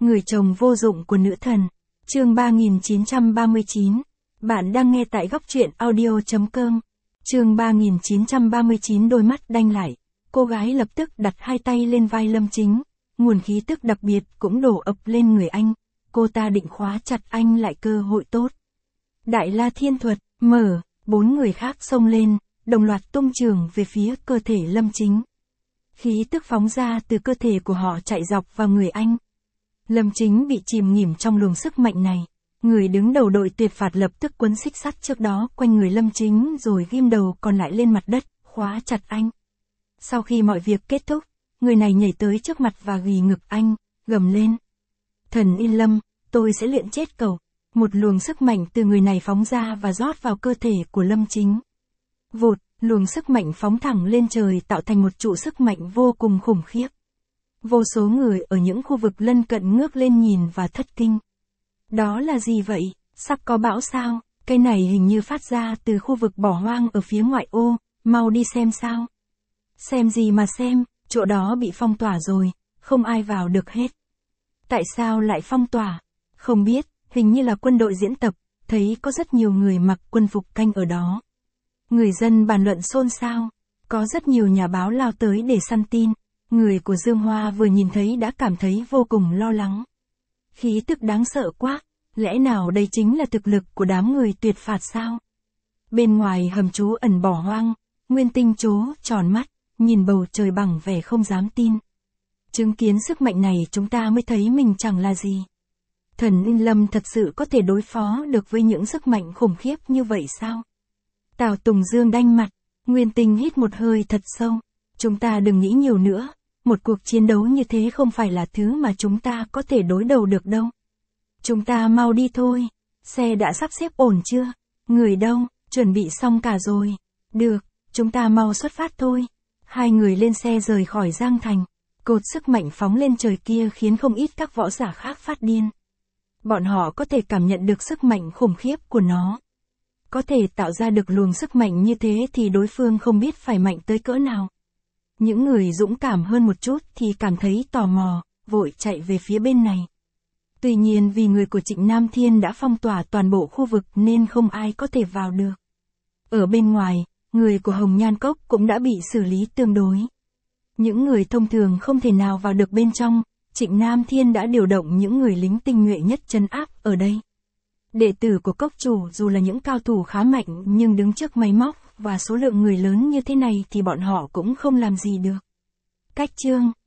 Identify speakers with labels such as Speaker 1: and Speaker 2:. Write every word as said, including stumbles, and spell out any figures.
Speaker 1: Người chồng vô dụng của nữ thần. Chương ba nghìn chín trăm ba mươi chín. Bạn đang nghe tại góc truyện audio chấm com. Chương ba nghìn chín trăm ba mươi chín. Đôi mắt đanh lại. Cô gái lập tức đặt hai tay lên vai Lâm Chính. Nguồn khí tức đặc biệt cũng đổ ập lên người anh. Cô ta định khóa chặt anh lại cơ hội tốt. Đại La Thiên Thuật, mở, bốn người khác xông lên, đồng loạt tung trường về phía cơ thể Lâm Chính. Khí tức phóng ra từ cơ thể của họ chạy dọc vào người anh. Lâm Chính bị chìm nghỉm trong luồng sức mạnh này. Người đứng đầu đội tuyệt phạt lập tức quấn xích sắt trước đó quanh người Lâm Chính rồi ghim đầu còn lại lên mặt đất, khóa chặt anh. Sau khi mọi việc kết thúc, người này nhảy tới trước mặt và ghì ngực anh, gầm lên. Thần Yên Lâm, tôi sẽ luyện chết cậu. Một luồng sức mạnh từ người này phóng ra và rót vào cơ thể của Lâm Chính. Vụt, luồng sức mạnh phóng thẳng lên trời tạo thành một trụ sức mạnh vô cùng khủng khiếp. Vô số người ở những khu vực lân cận ngước lên nhìn và thất kinh. Đó là gì vậy? Sắp có bão sao? Cái này hình như phát ra từ khu vực bỏ hoang ở phía ngoại ô, mau đi xem sao. Xem gì mà xem, chỗ đó bị phong tỏa rồi, không ai vào được hết. Tại sao lại phong tỏa? Không biết, hình như là quân đội diễn tập, thấy có rất nhiều người mặc quân phục canh ở đó. Người dân bàn luận xôn xao, có rất nhiều nhà báo lao tới để săn tin. Người của Dương Hoa vừa nhìn thấy đã cảm thấy vô cùng lo lắng. Khí tức đáng sợ quá, lẽ nào đây chính là thực lực của đám người tuyệt phạt sao? Bên ngoài hầm trú ẩn bỏ hoang, Nguyên Tinh trố tròn mắt, nhìn bầu trời bằng vẻ không dám tin. Chứng kiến sức mạnh này chúng ta mới thấy mình chẳng là gì. Thần Yên Lâm thật sự có thể đối phó được với những sức mạnh khủng khiếp như vậy sao? Tào Tùng Dương đanh mặt, Nguyên Tinh hít một hơi thật sâu. Chúng ta đừng nghĩ nhiều nữa, một cuộc chiến đấu như thế không phải là thứ mà chúng ta có thể đối đầu được đâu. Chúng ta mau đi thôi, xe đã sắp xếp ổn chưa? Người đâu, chuẩn bị xong cả rồi. Được, chúng ta mau xuất phát thôi. Hai người lên xe rời khỏi Giang Thành, cột sức mạnh phóng lên trời kia khiến không ít các võ giả khác phát điên. Bọn họ có thể cảm nhận được sức mạnh khủng khiếp của nó. Có thể tạo ra được luồng sức mạnh như thế thì đối phương không biết phải mạnh tới cỡ nào. Những người dũng cảm hơn một chút thì cảm thấy tò mò, vội chạy về phía bên này. Tuy nhiên vì người của Trịnh Nam Thiên đã phong tỏa toàn bộ khu vực nên không ai có thể vào được. Ở bên ngoài, người của Hồng Nhan Cốc cũng đã bị xử lý tương đối. Những người thông thường không thể nào vào được bên trong, Trịnh Nam Thiên đã điều động những người lính tinh nhuệ nhất trấn áp ở đây. Đệ tử của cốc chủ dù là những cao thủ khá mạnh nhưng đứng trước máy móc và số lượng người lớn như thế này thì bọn họ cũng không làm gì được. Cách chương